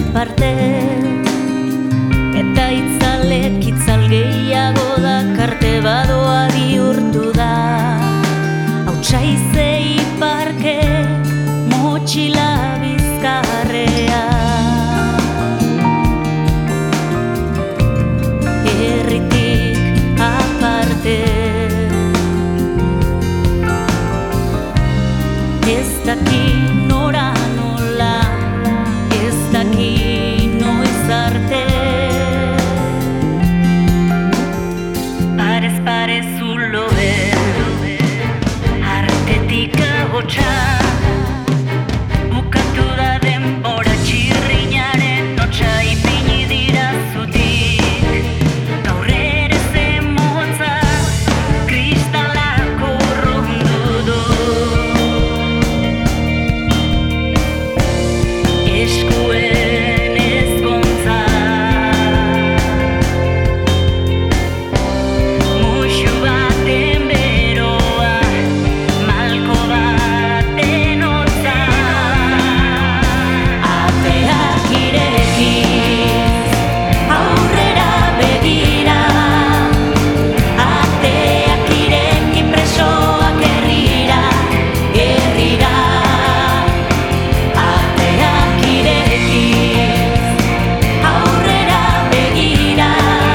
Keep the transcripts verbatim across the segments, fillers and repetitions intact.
parte, eta itzalek itzal gehiago dakarte badoa bihurtu da. Hautsa parke motxila bizkarrea, herritik aparte. Ez daki nora nola, ez daki noiz arte. Parez pare zulo artetik agotxa, bukatu da denbora txirrinaren notxa, ipini dira zutik, gaur ere zen motza, kristalako urrundu du. Eskuen ezkontza, muxu baten beroa, malko baten hotza. Ateak irekiz, aurrera begira, ateak ireki presoak herrira, herrira. Ateak irekiz, aurrera begira,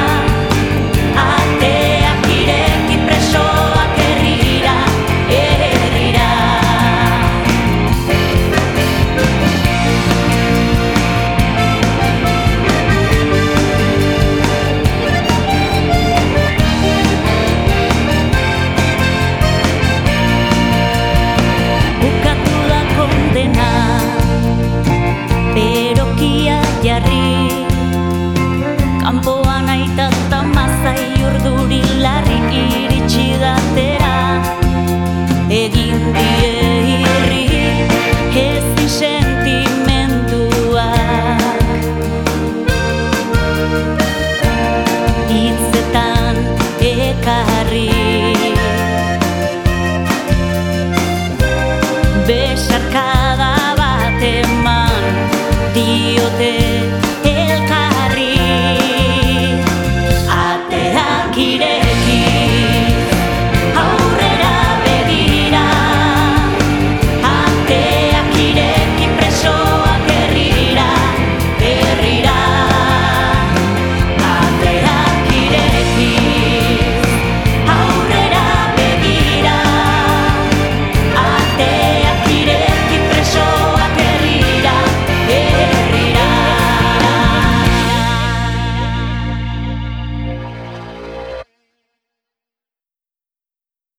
ateak ireki presoak herrira, herrira. Bukatu da kondena, berokia jarri, kanpoan aita eta mazai urduri larri iritsi datera. Egin die irri ezin sentimenduak, hitzetan ekarri, besarkada bat eman diote.